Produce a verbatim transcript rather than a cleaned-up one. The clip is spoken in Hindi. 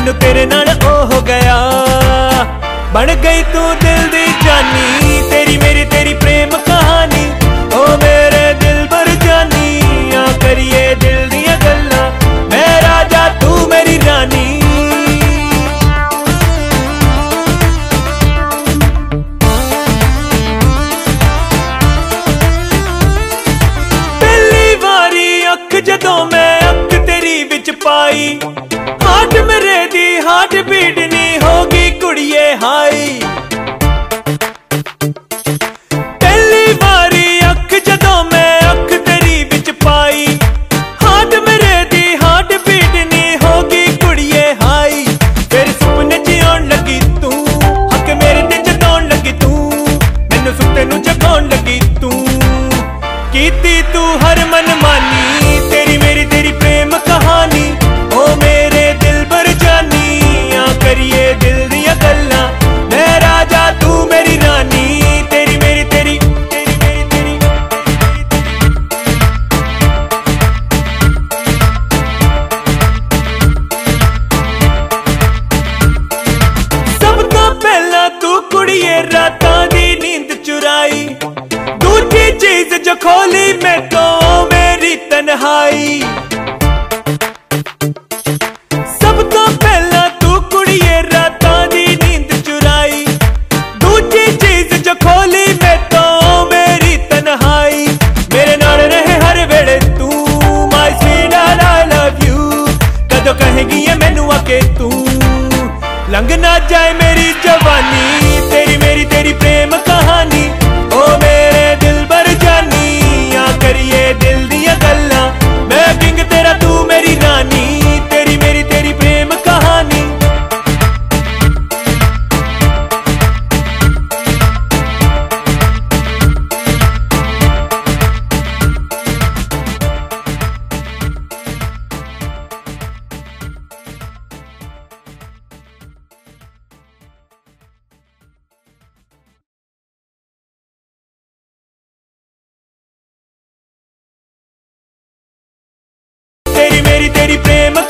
मैनू तेरे नाल ओ हो गया। बन गई तू दिल दी जानी, तेरी मेरी तेरी प्रेम कहानी। ओ मेरे दिल बर जानी, आ करिए दिल दियां गल्लां, मैं राजा तू मेरी रानी। पहली वारी अख जदों मैं अख तेरी विच पाई, हार्ट मेरे दी हार्ट बीट नी होगी कुड़िए हाई। पहली बारी अख जदों मैं अख तेरी विच पाई, हार्ट मेरे दी हार्ट बीट नी होगी कुड़िए हाई। फिर सुपने च आउण लगी तू, हक मेरे ते जताउण लगी तू, मैनू सुते नू जगाउण लगी तू। कीती तू हर मन मानी, तेरी मेरी तेरी प्रेम कहानी। ओ मेरे दिल बर जानी, आ करिए दिल दियां गल्लां, मैं राजा तू मेरी रानी। तेरी मेरी तेरी तेरी मेरी तेरी सब तो पहला तू कुड़िए रातां दी नींद चुराई, दूजी चीज जो खोली मैं तो मेरी तन्हाई। सब तो पहला तू कुड़िए रातां दी नींद चुराई, दूजी चीज जो खोली मैं तो मेरी तन्हाई। मेरे नाल रहे हर वेले तू, my sweet I love you, कदों कहेगी ये मैनू आके तू, लंघ ना जाए मेरी जवानी। तेरी मेरी तेरी प्रेम कहानी, ओ मेरे दिल बर जानी, आ करिए दिल दियां गल्लां, मैं किंग तेरा तू मेरी रानी। तेरी मेरी तेरी प्रेम कहानी। तेरी मेरी तेरी प्रेम